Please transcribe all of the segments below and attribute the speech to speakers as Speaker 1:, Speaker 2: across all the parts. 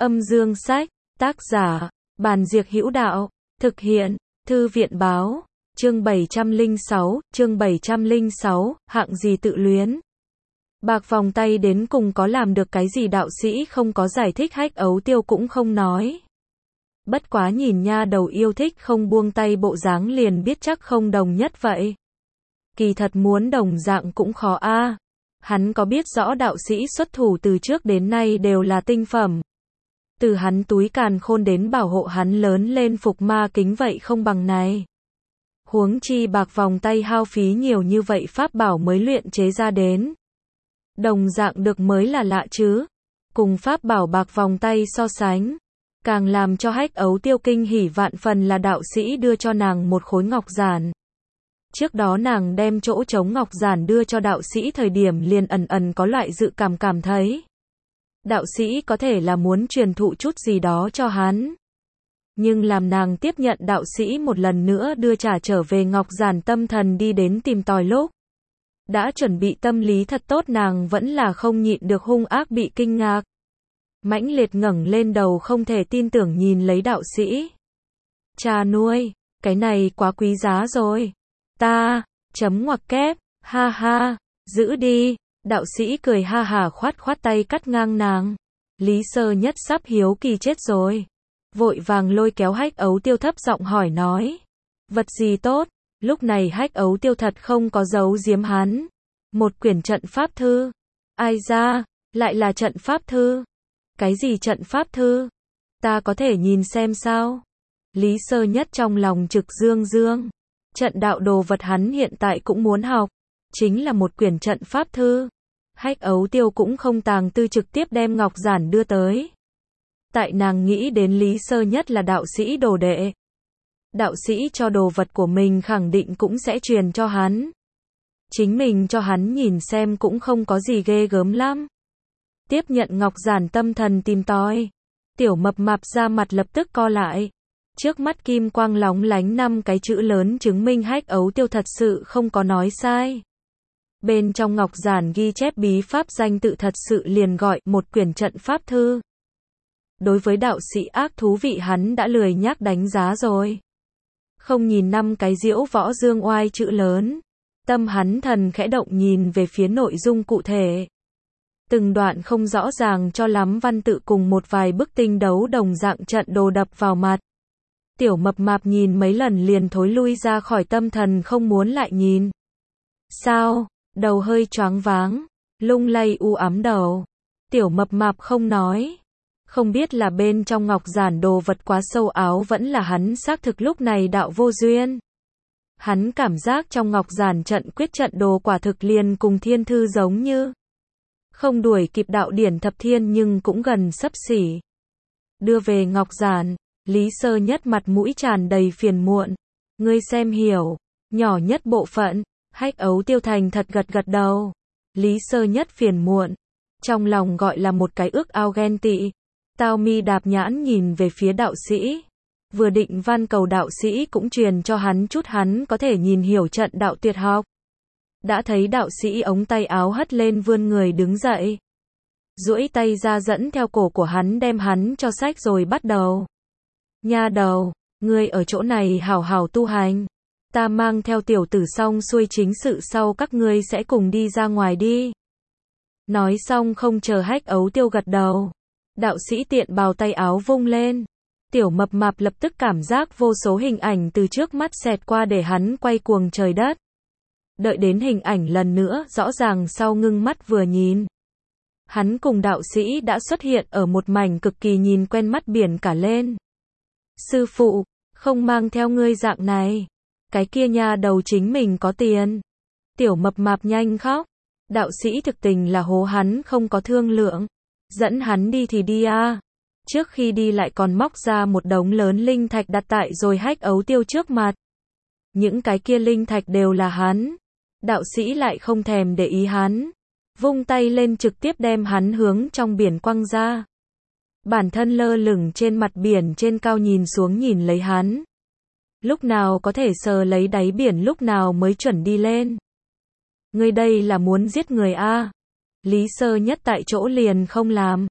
Speaker 1: Âm dương sách, tác giả, Bàn Diệc Hữu Đạo, thực hiện, Thư viện báo, chương 706, hạng gì tự luyến. Bạc vòng tay đến cùng có làm được cái gì đạo sĩ không có giải thích, Hách Ấu Tiêu cũng không nói. Bất quá nhìn nha đầu yêu thích không buông tay bộ dáng liền biết chắc không đồng nhất vậy. Kỳ thật muốn đồng dạng cũng khó a. Hắn có biết rõ đạo sĩ xuất thủ từ trước đến nay đều là tinh phẩm. Từ hắn túi càn khôn đến bảo hộ hắn lớn lên phục ma kính vậy không bằng này. Huống chi bạc vòng tay hao phí nhiều như vậy pháp bảo mới luyện chế ra đến. Đồng dạng được mới là lạ chứ. Cùng pháp bảo bạc vòng tay so sánh. Càng làm cho Hách Ấu Tiêu kinh hỉ vạn phần là đạo sĩ đưa cho nàng một khối ngọc giản. Trước đó nàng đem chỗ trống ngọc giản đưa cho đạo sĩ thời điểm liền ẩn ẩn có loại dự cảm thấy. Đạo sĩ có thể là muốn truyền thụ chút gì đó cho hắn. Nhưng làm nàng tiếp nhận đạo sĩ một lần nữa đưa trả trở về ngọc giản, tâm thần đi đến tìm tòi lúc. Đã chuẩn bị tâm lý thật tốt, nàng vẫn là không nhịn được hung ác bị kinh ngạc. Mãnh liệt ngẩng lên đầu không thể tin tưởng nhìn lấy đạo sĩ. Cha nuôi, cái này quá quý giá rồi. Ta, chấm ngoặc kép, ha ha, giữ đi. Đạo sĩ cười ha hả khoát tay cắt ngang nàng. Lý Sơ Nhất sắp hiếu kỳ chết rồi. Vội vàng lôi kéo Hách Ấu Tiêu thấp giọng hỏi nói. Vật gì tốt? Lúc này Hách Ấu Tiêu thật không có giấu giếm hắn. Một quyển trận pháp thư. Ai ra, lại là trận pháp thư. Cái gì trận pháp thư? Ta có thể nhìn xem sao? Lý Sơ Nhất trong lòng trực dương. Trận đạo đồ vật hắn hiện tại cũng muốn học. Chính là một quyển trận pháp thư. Hách Ấu Tiêu cũng không tàng tư trực tiếp đem ngọc giản đưa tới. Tại nàng nghĩ đến Lý Sơ Nhất là đạo sĩ đồ đệ. Đạo sĩ cho đồ vật của mình khẳng định cũng sẽ truyền cho hắn. Chính mình cho hắn nhìn xem cũng không có gì ghê gớm lắm. Tiếp nhận ngọc giản tâm thần tìm tòi. Tiểu mập mạp ra mặt lập tức co lại. Trước mắt kim quang lóng lánh 5 cái chữ lớn chứng minh Hách Ấu Tiêu thật sự không có nói sai. Bên trong ngọc giản ghi chép bí pháp danh tự thật sự liền gọi một quyển trận pháp thư. Đối với đạo sĩ ác thú vị hắn đã lười nhác đánh giá rồi. Không nhìn 5 cái diễu võ dương oai chữ lớn. Tâm hắn thần khẽ động nhìn về phía nội dung cụ thể. Từng đoạn không rõ ràng cho lắm văn tự cùng một vài bức tinh đấu đồng dạng trận đồ đập vào mặt. Tiểu mập mạp nhìn mấy lần liền thối lui ra khỏi, tâm thần không muốn lại nhìn. Sao? Đầu hơi choáng váng, lung lay u ám đầu. Tiểu mập mạp không nói. Không biết là bên trong ngọc giản đồ vật quá sâu áo vẫn là hắn xác thực lúc này đạo vô duyên. Hắn cảm giác trong ngọc giản trận quyết trận đồ quả thực liền cùng thiên thư giống như. Không đuổi kịp đạo điển thập thiên nhưng cũng gần xấp xỉ. Đưa về ngọc giản, Lý Sơ Nhất mặt mũi tràn đầy phiền muộn. Ngươi xem hiểu, nhỏ nhất bộ phận. Hách Ấu Tiêu thành thật gật đầu. Lý Sơ Nhất phiền muộn. Trong lòng gọi là một cái ước ao ghen tị. Tao mi đạp nhãn nhìn về phía đạo sĩ. Vừa định van cầu đạo sĩ cũng truyền cho hắn chút hắn có thể nhìn hiểu trận đạo tuyệt học. Đã thấy đạo sĩ ống tay áo hất lên vươn người đứng dậy. Duỗi tay ra dẫn theo cổ của hắn đem hắn cho xách rồi bắt đầu. Nha đầu, ngươi ở chỗ này hảo hảo tu hành. Ta mang theo tiểu tử xong xuôi chính sự sau các ngươi sẽ cùng đi ra ngoài đi. Nói xong không chờ Hách Ấu Tiêu gật đầu. Đạo sĩ tiện bào tay áo vung lên. Tiểu mập mạp lập tức cảm giác vô số hình ảnh từ trước mắt xẹt qua để hắn quay cuồng trời đất. Đợi đến hình ảnh lần nữa rõ ràng sau ngưng mắt vừa nhìn. Hắn cùng đạo sĩ đã xuất hiện ở một mảnh cực kỳ nhìn quen mắt biển cả lên. Sư phụ, không mang theo ngươi dạng này. Cái kia nha đầu chính mình có tiền. Tiểu mập mạp nhanh khóc. Đạo sĩ thực tình là hố hắn không có thương lượng. Dẫn hắn đi thì đi a. Trước khi đi lại còn móc ra một đống lớn linh thạch đặt tại rồi Hách Ấu Tiêu trước mặt. Những cái kia linh thạch đều là hắn. Đạo sĩ lại không thèm để ý hắn. Vung tay lên trực tiếp đem hắn hướng trong biển quăng ra. Bản thân lơ lửng trên mặt biển trên cao nhìn xuống nhìn lấy hắn. Lúc nào có thể sờ lấy đáy biển lúc nào mới chuẩn đi lên. Ngươi đây là muốn giết người a? Lý Sơ Nhất tại chỗ liền không làm.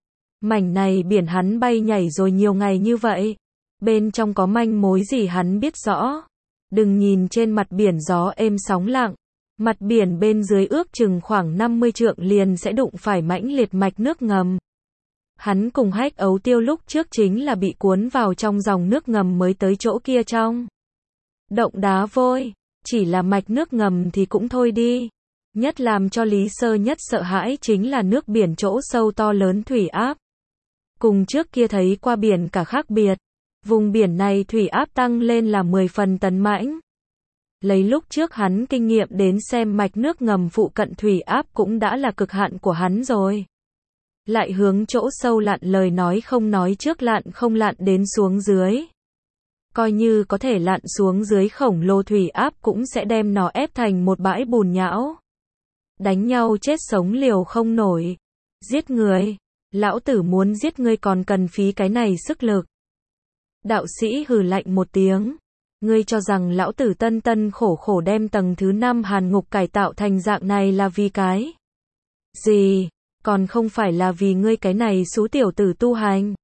Speaker 1: Mảnh này biển hắn bay nhảy rồi nhiều ngày như vậy. Bên trong có manh mối gì hắn biết rõ. Đừng nhìn trên mặt biển gió êm sóng lặng. Mặt biển bên dưới ước chừng khoảng 50 trượng liền sẽ đụng phải mãnh liệt mạch nước ngầm. Hắn cùng Hách Ấu Tiêu lúc trước chính là bị cuốn vào trong dòng nước ngầm mới tới chỗ kia trong. Động đá vôi, chỉ là mạch nước ngầm thì cũng thôi đi. Nhất làm cho Lý Sơ Nhất sợ hãi chính là nước biển chỗ sâu to lớn thủy áp. Cùng trước kia thấy qua biển cả khác biệt. Vùng biển này thủy áp tăng lên là 10 phần tấn mãnh. Lấy lúc trước hắn kinh nghiệm đến xem mạch nước ngầm phụ cận thủy áp cũng đã là cực hạn của hắn rồi. Lại hướng chỗ sâu lặn lời nói không nói trước lặn không lặn đến xuống dưới. Coi như có thể lặn xuống dưới khổng lồ thủy áp cũng sẽ đem nó ép thành một bãi bùn nhão. Đánh nhau chết sống liều không nổi. Giết người. Lão tử muốn giết ngươi còn cần phí cái này sức lực. Đạo sĩ hừ lạnh một tiếng. Ngươi cho rằng lão tử tân tân khổ khổ đem tầng thứ 5 hàn ngục cải tạo thành dạng này là vì cái gì? Còn không phải là vì ngươi cái này xú tiểu tử tu hành.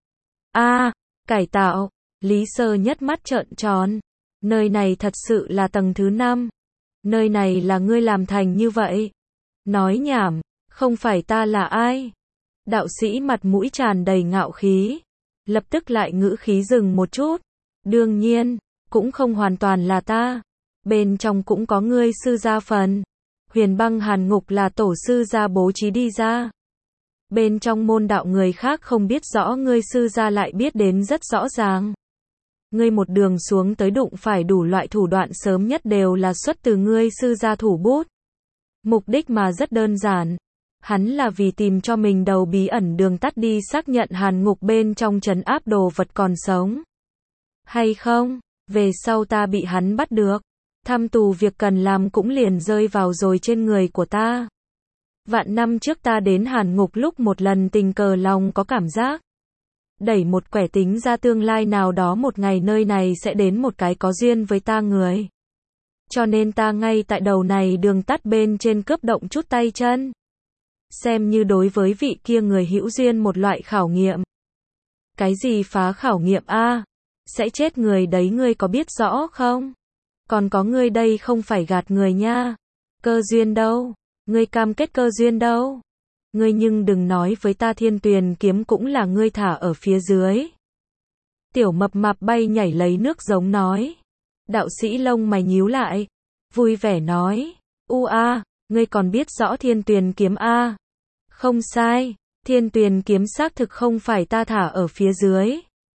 Speaker 1: Cải tạo. Lý Sơ Nhất mắt trợn tròn. Nơi này thật sự là tầng thứ 5. Nơi này là ngươi làm thành như vậy. Nói nhảm, không phải ta là ai? Đạo sĩ mặt mũi tràn đầy ngạo khí. Lập tức lại ngữ khí dừng một chút. Đương nhiên, cũng không hoàn toàn là ta. Bên trong cũng có ngươi sư gia phần. Huyền Băng Hàn Ngục là tổ sư gia bố trí đi ra. Bên trong môn đạo người khác không biết rõ ngươi sư gia lại biết đến rất rõ ràng. Ngươi một đường xuống tới đụng phải đủ loại thủ đoạn sớm nhất đều là xuất từ ngươi sư gia thủ bút. Mục đích mà rất đơn giản. Hắn là vì tìm cho mình đầu bí ẩn đường tắt đi xác nhận hàn ngục bên trong trấn áp đồ vật còn sống. Hay không, về sau ta bị hắn bắt được. Thăm tù việc cần làm cũng liền rơi vào rồi trên người của ta. Vạn năm trước ta đến hàn ngục lúc một lần tình cờ lòng có cảm giác. Đẩy một quẻ tính ra tương lai nào đó một ngày nơi này sẽ đến một cái có duyên với ta người. Cho nên ta ngay tại đầu này đường tắt bên trên cướp động chút tay chân. Xem như đối với vị kia người hữu duyên một loại khảo nghiệm. Cái gì phá khảo nghiệm a? Sẽ chết người đấy ngươi có biết rõ không? Còn có ngươi đây không phải gạt người nha. Cơ duyên đâu? Ngươi cam kết cơ duyên đâu? Ngươi nhưng đừng nói với ta Thiên Tuyền kiếm cũng là ngươi thả ở phía dưới. Tiểu mập mạp bay nhảy lấy nước giống nói. Đạo sĩ lông mày nhíu lại. Vui vẻ nói. Ngươi còn biết rõ Thiên Tuyền kiếm a? Không sai. Thiên Tuyền kiếm xác thực không phải ta thả ở phía dưới.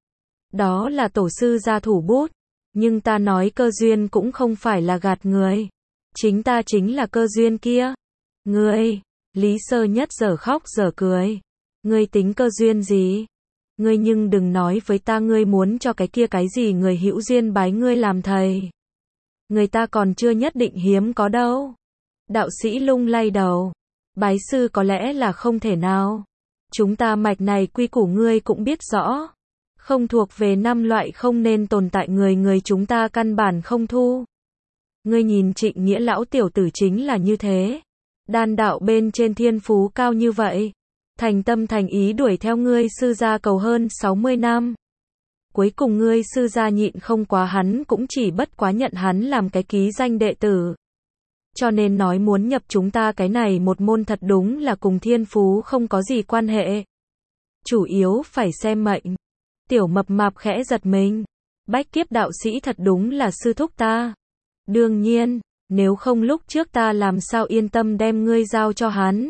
Speaker 1: Đó là tổ sư gia thủ bút. Nhưng ta nói cơ duyên cũng không phải là gạt người. Chính ta chính là cơ duyên kia. Ngươi, Lý Sơ Nhất giờ khóc giờ cười. Ngươi tính cơ duyên gì? Ngươi nhưng đừng nói với ta ngươi muốn cho cái kia cái gì người hữu duyên bái ngươi làm thầy. Người ta còn chưa nhất định hiếm có đâu. Đạo sĩ lung lay đầu. Bái sư có lẽ là không thể nào. Chúng ta mạch này quy củ ngươi cũng biết rõ. Không thuộc về 5 loại không nên tồn tại người chúng ta căn bản không thu. Ngươi nhìn Trịnh Nghĩa lão tiểu tử chính là như thế. Đan đạo bên trên thiên phú cao như vậy. Thành tâm thành ý đuổi theo ngươi sư gia cầu hơn 60 năm. Cuối cùng ngươi sư gia nhịn không quá hắn cũng chỉ bất quá nhận hắn làm cái ký danh đệ tử. Cho nên nói muốn nhập chúng ta cái này một môn thật đúng là cùng thiên phú không có gì quan hệ. Chủ yếu phải xem mệnh. Tiểu mập mạp khẽ giật mình. Bách kiếp đạo sĩ thật đúng là sư thúc ta. Đương nhiên, nếu không lúc trước ta làm sao yên tâm đem ngươi giao cho hắn.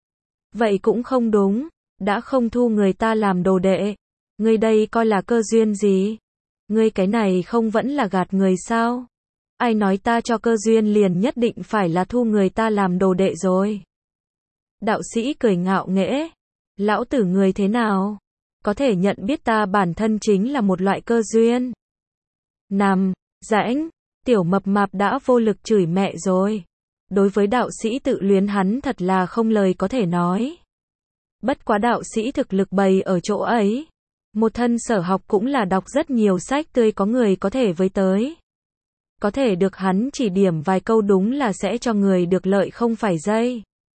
Speaker 1: Vậy cũng không đúng, đã không thu người ta làm đồ đệ. Ngươi đây coi là cơ duyên gì? Ngươi cái này không vẫn là gạt người sao? Ai nói ta cho cơ duyên liền nhất định phải là thu người ta làm đồ đệ rồi? Đạo sĩ cười ngạo nghễ. Lão tử người thế nào? Có thể nhận biết ta bản thân chính là một loại cơ duyên. Nằm, rãnh, tiểu mập mạp đã vô lực chửi mẹ rồi. Đối với đạo sĩ tự luyến hắn thật là không lời có thể nói. Bất quá đạo sĩ thực lực bày ở chỗ ấy. Một thân sở học cũng là đọc rất nhiều sách tươi có người có thể với tới. Có thể được hắn chỉ điểm vài câu đúng là sẽ cho người được lợi không phải dây.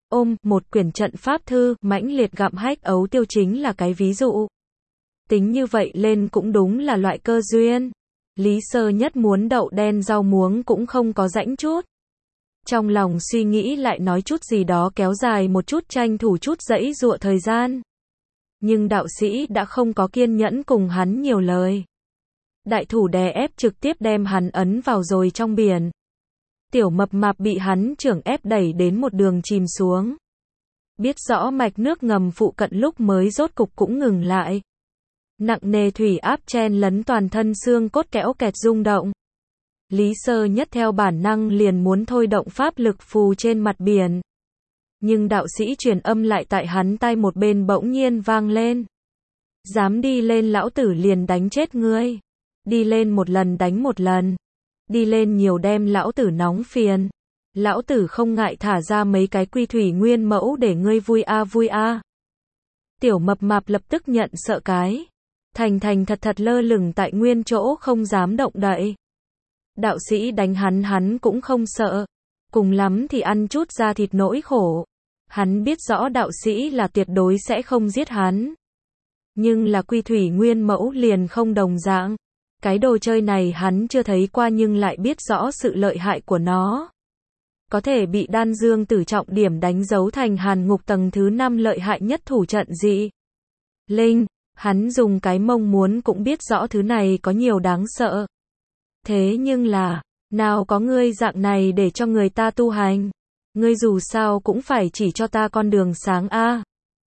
Speaker 1: một quyển trận pháp thư, mãnh liệt gặm hách ấu tiêu chính là cái ví dụ. Tính như vậy lên cũng đúng là loại cơ duyên. Lý Sơ Nhất muốn đậu đen rau muống cũng không có rãnh chút. Trong lòng suy nghĩ lại nói chút gì đó kéo dài một chút tranh thủ chút giãy giụa thời gian. Nhưng đạo sĩ đã không có kiên nhẫn cùng hắn nhiều lời. Đại thủ đè ép trực tiếp đem hắn ấn vào rồi trong biển. Tiểu Mập Mạp bị hắn chưởng ép đẩy đến một đường chìm xuống. Biết rõ mạch nước ngầm phụ cận lúc mới rốt cục cũng ngừng lại. Nặng nề thủy áp chen lấn toàn thân xương cốt kẽo kẹt rung động. Lý Sơ Nhất theo bản năng liền muốn thôi động pháp lực phù trên mặt biển. Nhưng đạo sĩ truyền âm lại tại hắn tai một bên bỗng nhiên vang lên. Dám đi lên lão tử liền đánh chết ngươi. Đi lên một lần đánh một lần. Đi lên nhiều đem lão tử nóng phiền. Lão tử không ngại thả ra mấy cái quy thủy nguyên mẫu để ngươi vui a vui a. Tiểu Mập Mạp lập tức nhận sợ cái. Thành thật thật lơ lửng tại nguyên chỗ không dám động đậy. Đạo sĩ đánh hắn cũng không sợ. Cùng lắm thì ăn chút da thịt nỗi khổ. Hắn biết rõ đạo sĩ là tuyệt đối sẽ không giết hắn. Nhưng là quy thủy nguyên mẫu liền không đồng dạng. Cái đồ chơi này hắn chưa thấy qua nhưng lại biết rõ sự lợi hại của nó. Có thể bị đan dương tử trọng điểm đánh dấu thành hàn ngục tầng thứ 5 lợi hại nhất thủ trận dị. Linh, hắn dùng cái mông muốn cũng biết rõ thứ này có nhiều đáng sợ. Thế nhưng là, nào có ngươi dạng này để cho người ta tu hành. Ngươi dù sao cũng phải chỉ cho ta con đường sáng a.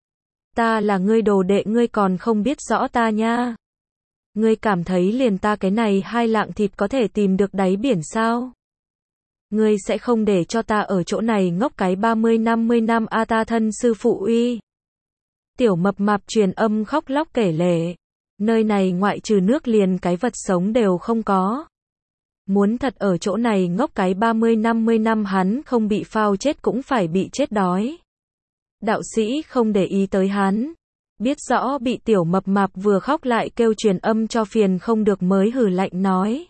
Speaker 1: Ta là ngươi đồ đệ ngươi còn không biết rõ ta nha. Ngươi cảm thấy liền ta cái này 2 lạng thịt có thể tìm được đáy biển sao? Ngươi sẽ không để cho ta ở chỗ này ngốc cái 30-50 năm a ta thân sư phụ uy. Tiểu Mập Mạp truyền âm khóc lóc kể lể. Nơi này ngoại trừ nước liền cái vật sống đều không có. Muốn thật ở chỗ này ngốc cái 30-50 năm hắn không bị phao chết cũng phải bị chết đói. Đạo sĩ không để ý tới hắn. Biết rõ bị Tiểu Mập Mạp vừa khóc lại kêu truyền âm cho phiền không được mới hừ lạnh nói.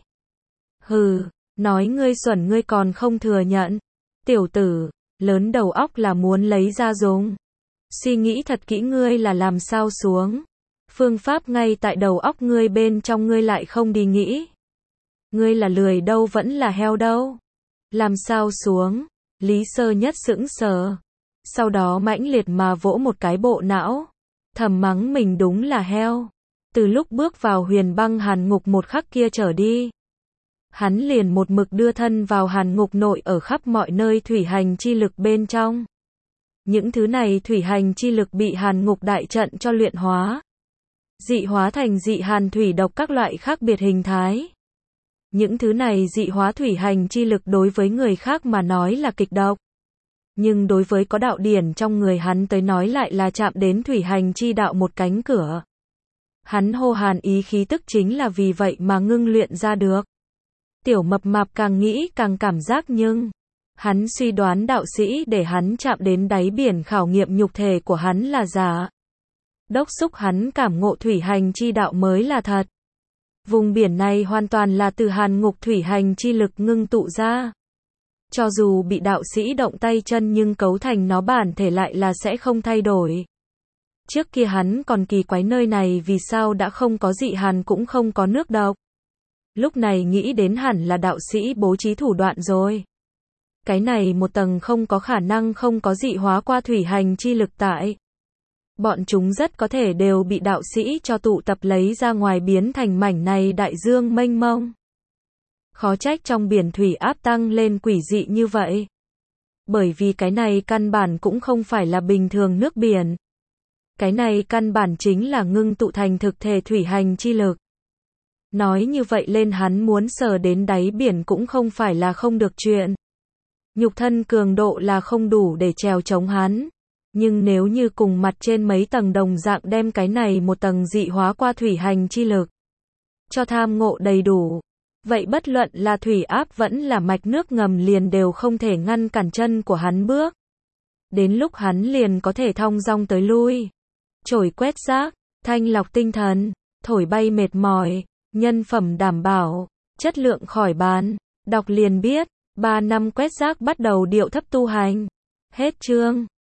Speaker 1: Hừ, nói ngươi xuẩn ngươi còn không thừa nhận. Tiểu tử, lớn đầu óc là muốn lấy ra dùng. Suy nghĩ thật kỹ ngươi là làm sao xuống. Phương pháp ngay tại đầu óc ngươi bên trong ngươi lại không đi nghĩ. Ngươi là lười đâu vẫn là heo đâu. Làm sao xuống. Lý Sơ Nhất sững sờ. Sau đó mãnh liệt mà vỗ một cái bộ não. Thầm mắng mình đúng là heo. Từ lúc bước vào huyền băng hàn ngục một khắc kia trở đi. Hắn liền một mực đưa thân vào hàn ngục nội ở khắp mọi nơi thủy hành chi lực bên trong. Những thứ này thủy hành chi lực bị hàn ngục đại trận cho luyện hóa. Dị hóa thành dị hàn thủy độc các loại khác biệt hình thái. Những thứ này dị hóa thủy hành chi lực đối với người khác mà nói là kịch độc. Nhưng đối với có đạo điển trong người hắn tới nói lại là chạm đến thủy hành chi đạo một cánh cửa. Hắn hô hàn ý khí tức chính là vì vậy mà ngưng luyện ra được. Tiểu Mập Mạp càng nghĩ càng cảm giác nhưng hắn suy đoán đạo sĩ để hắn chạm đến đáy biển khảo nghiệm nhục thể của hắn là giả. Đốc xúc hắn cảm ngộ thủy hành chi đạo mới là thật. Vùng biển này hoàn toàn là từ hàn ngục thủy hành chi lực ngưng tụ ra. Cho dù bị đạo sĩ động tay chân nhưng cấu thành nó bản thể lại là sẽ không thay đổi. Trước kia hắn còn kỳ quái nơi này vì sao đã không có dị hàn cũng không có nước độc. Lúc này nghĩ đến hẳn là đạo sĩ bố trí thủ đoạn rồi. Cái này một tầng không có khả năng không có dị hóa qua thủy hành chi lực tại. Bọn chúng rất có thể đều bị đạo sĩ cho tụ tập lấy ra ngoài biến thành mảnh này đại dương mênh mông. Khó trách trong biển thủy áp tăng lên quỷ dị như vậy. Bởi vì cái này căn bản cũng không phải là bình thường nước biển. Cái này căn bản chính là ngưng tụ thành thực thể thủy hành chi lực. Nói như vậy lên hắn muốn sờ đến đáy biển cũng không phải là không được chuyện. Nhục thân cường độ là không đủ để trèo chống hắn. Nhưng nếu như cùng mặt trên mấy tầng đồng dạng đem cái này một tầng dị hóa qua thủy hành chi lực. Cho tham ngộ đầy đủ. Vậy bất luận là thủy áp vẫn là mạch nước ngầm liền đều không thể ngăn cản chân của hắn bước. Đến lúc hắn liền có thể thong dong tới lui. Trổi quét rác, thanh lọc tinh thần, thổi bay mệt mỏi, nhân phẩm đảm bảo, chất lượng khỏi bàn. Đọc liền biết, 3 năm quét rác bắt đầu điệu thấp tu hành. Hết chương.